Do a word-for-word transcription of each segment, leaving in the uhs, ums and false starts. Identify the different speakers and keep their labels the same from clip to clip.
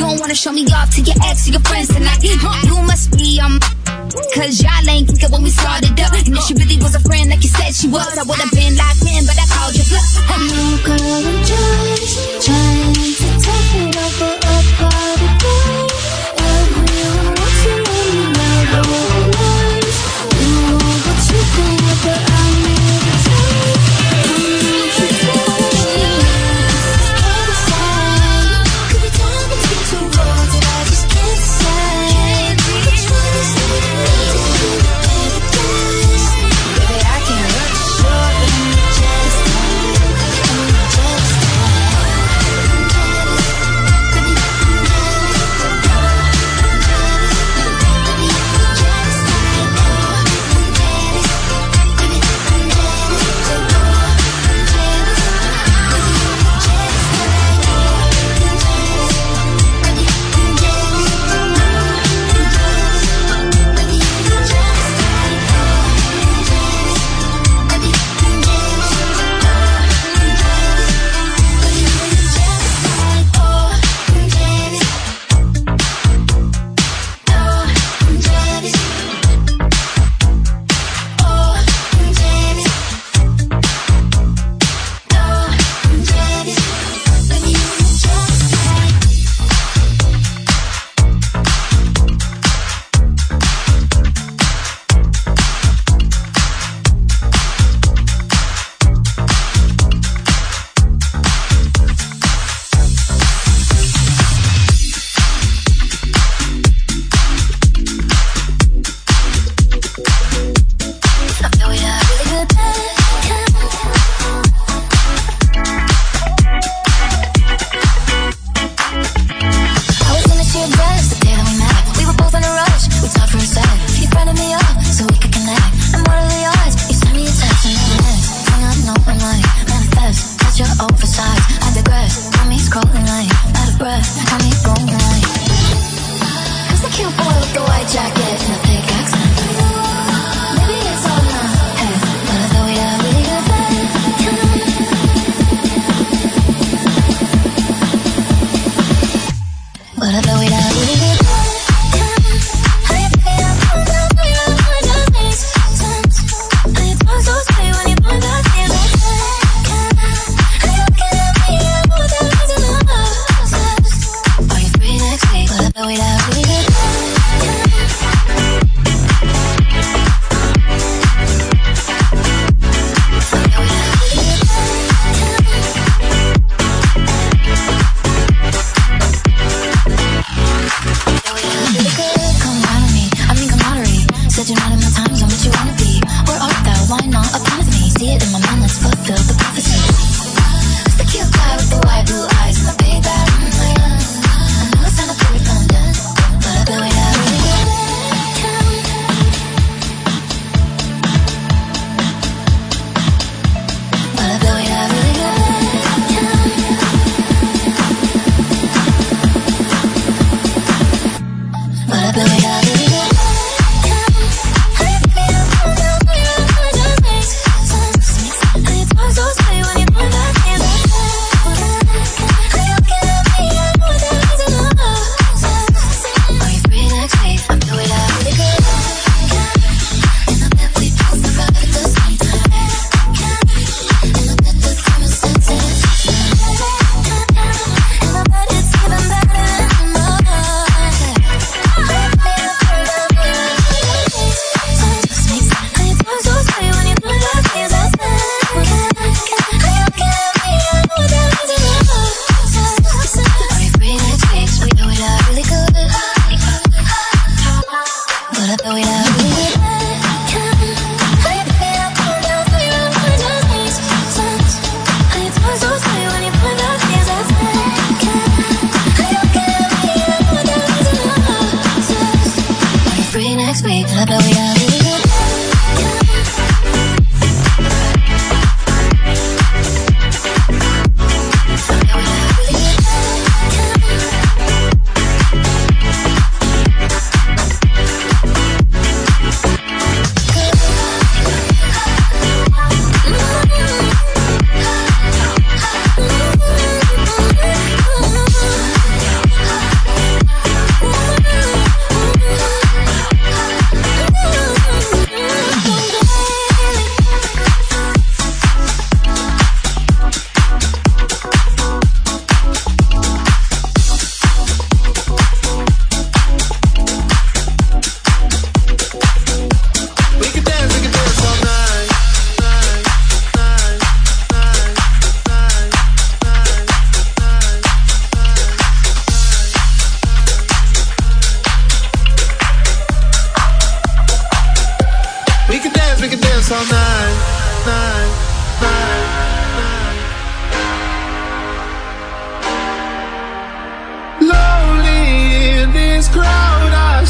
Speaker 1: don't wanna show me off to your ex or your friends tonight. You must be um, cause y'all ain't thinking when we started up. And if she really was a friend like you said she was, I would've been locked in, but I called you bluff.
Speaker 2: No girl, I'm just trying to take it over a part of me. Everyone wants to let me know the lies. You know what you think, but I never tell you. I need you to could be torn between two roads that I just can't decide. Which one is it? Baby, I can't hurt you short, but I'm just I'm just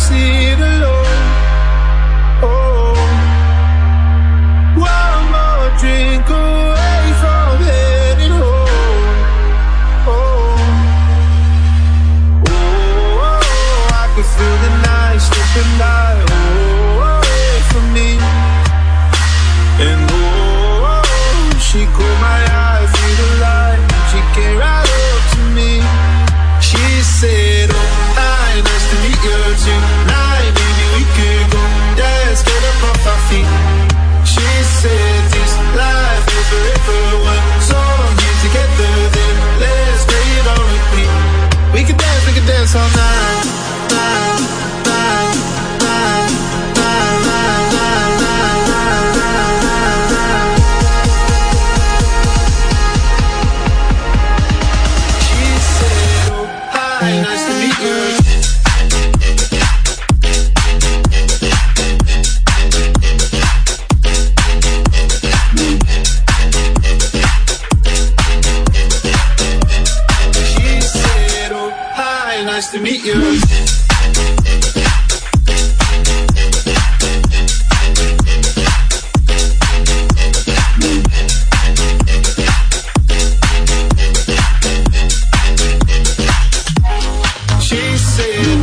Speaker 3: sit alone. Oh, one more drink away from heading home. Oh, oh, I can feel the night slipping by. Oh, away from me. And oh, she caught my eye through the light. She came right up to me. She said, oh, hi, nice to meet you tonight. Maybe we could go dance, get up off our feet. She said, this life is forever one song here together. Then let's play it on repeat. We could dance, we could dance all night, night, night, night, night, night, night, night, night, night. She said, oh, hi, nice to meet you. Nice to meet you. She said,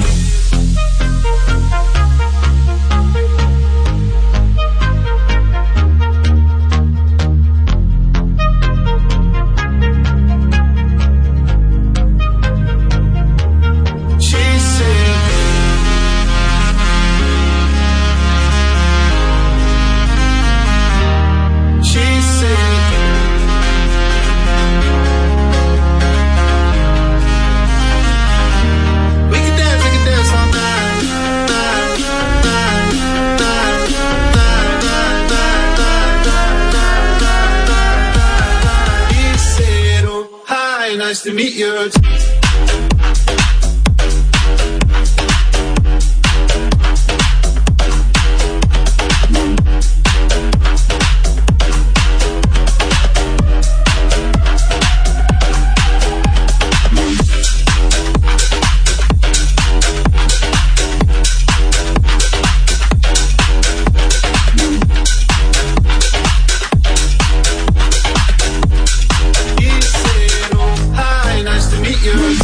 Speaker 3: nice to meet you. You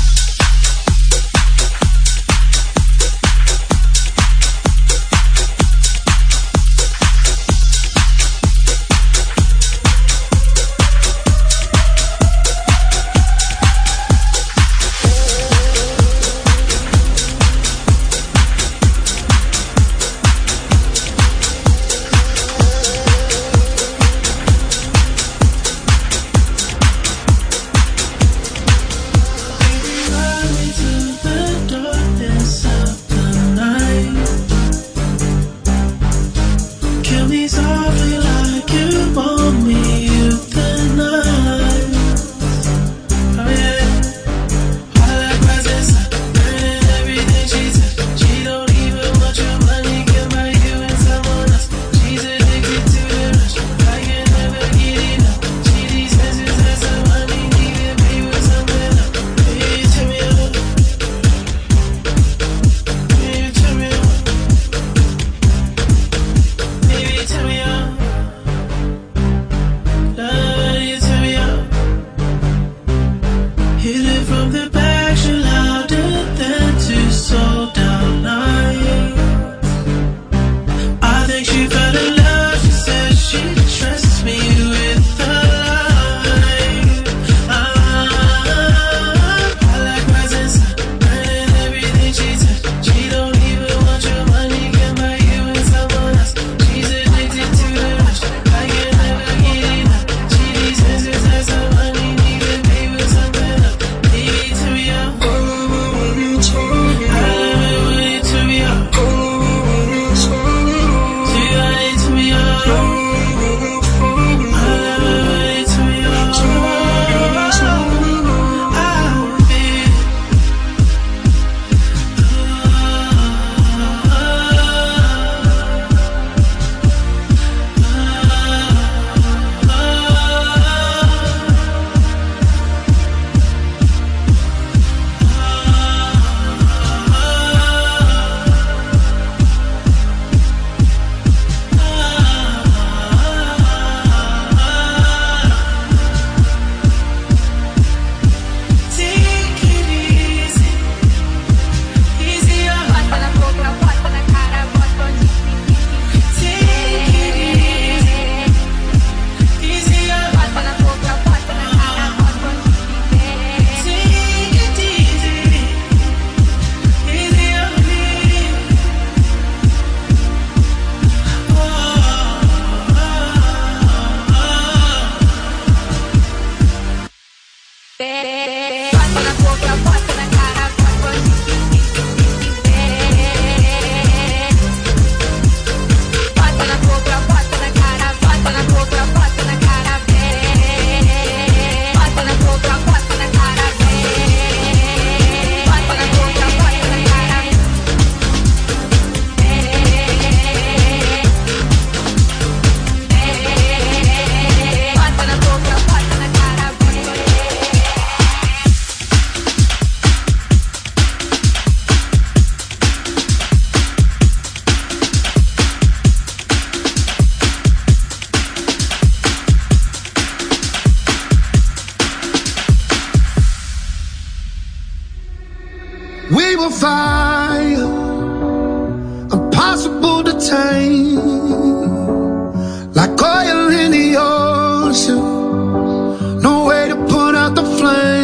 Speaker 3: fire, impossible to tame, like oil in the ocean, no way to put out the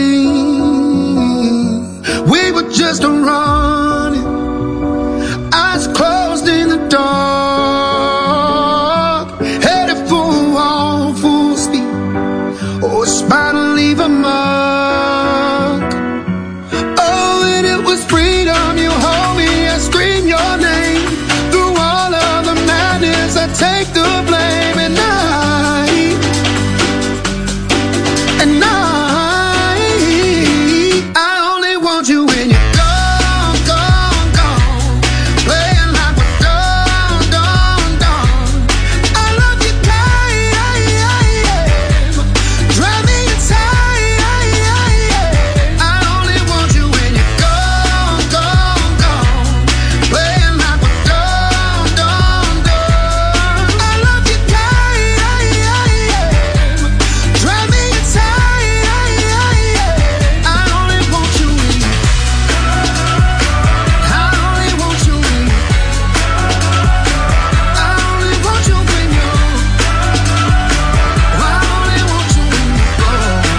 Speaker 3: flame. We were just running, eyes closed in the dark, headed for a wall full speed, oh, it's bound to leave a mark. Oh, and it was freedom, you hold me, I scream your name. Through all of the madness, I take the blame. And I, and I, I only want you when you're gone, gone, gone, playing like we're done, done, done. I love you, drive me inside. I only want you when you're gone, gone, gone, playing like we're done, done, done. I love you, drive me inside. I only want you when you, I only want you when you, I only want you when you, I only want you when you go.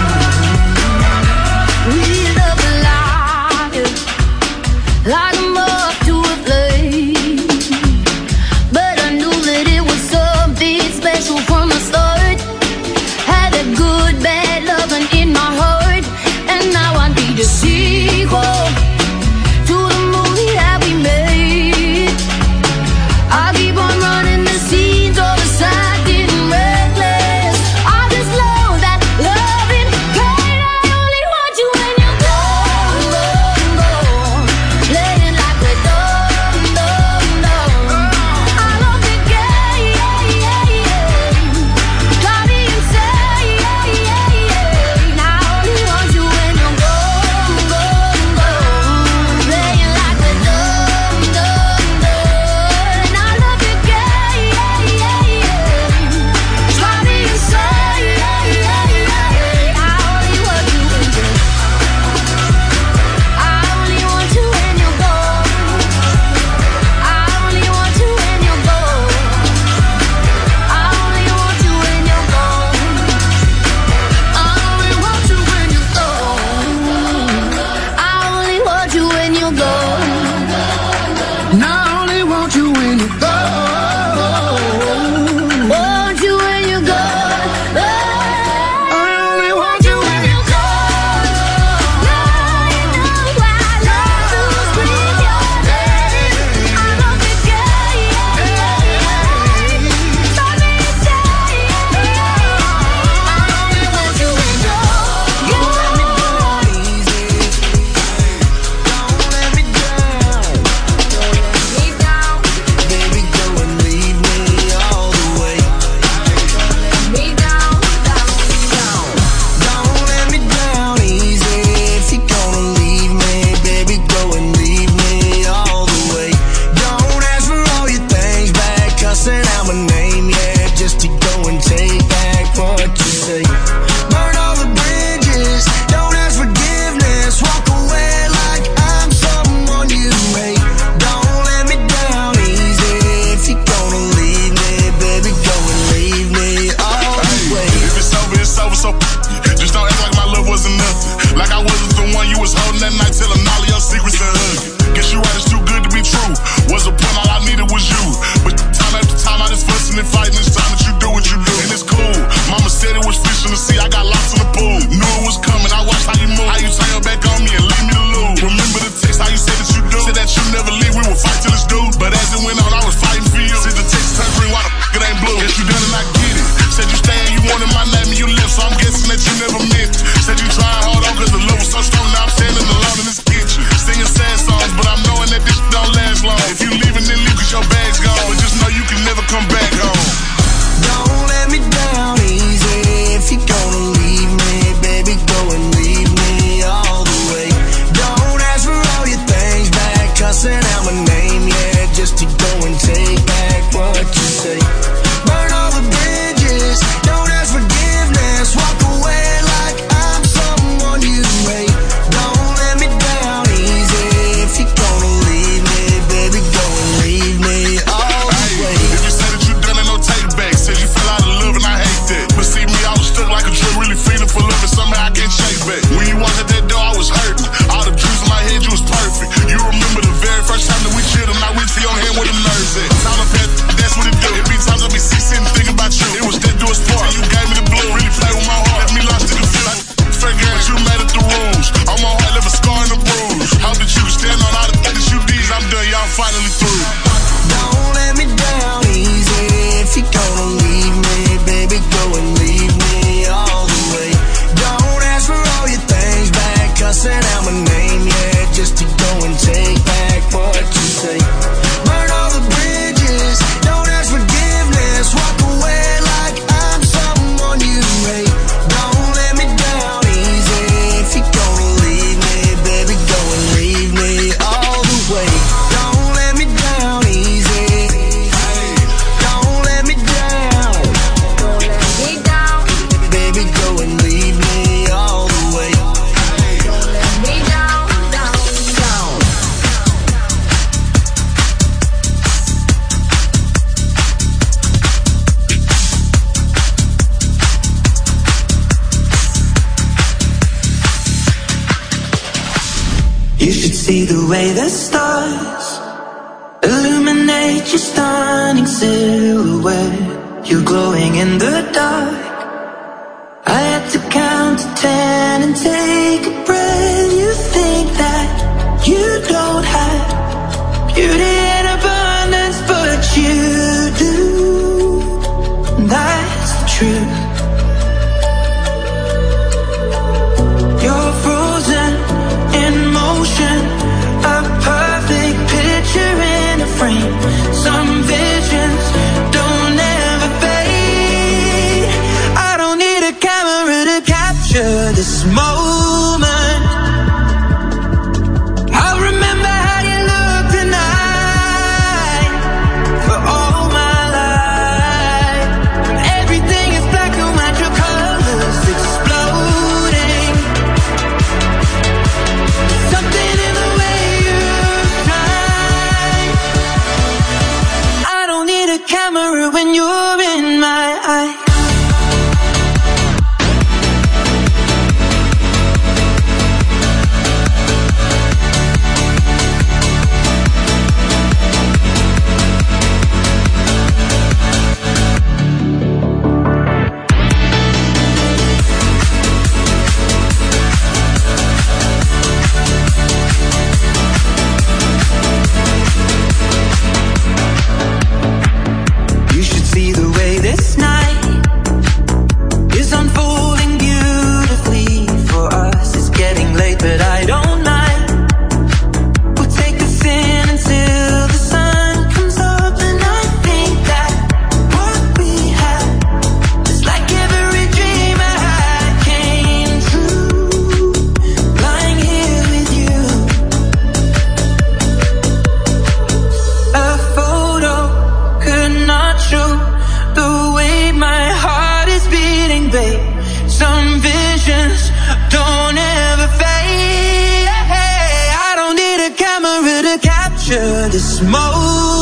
Speaker 2: We love alive, like a moth to a flame. But I knew that it was something special from the start. Had a good, bad loving in my heart, and now I need a sequel to the movie that we made. I keep on running the scenes, all the side getting reckless. I just love that loving kind. I only want you when you're gone, gone, gone, playing
Speaker 4: way the stars illuminate your stunning silhouette. You're glowing in the dark. I had to count to ten and take a breath. You think that you don't have beauty in abundance, but you do. That's the truth. You're frozen in motion, a perfect picture in a frame. Some visions don't ever fade. I don't need a camera to capture this moment. I'll remember how you look tonight for all my life. When everything is black and white, your colors exploding. Something in the way you shine. I don't need a camera when you're in my eye. This moment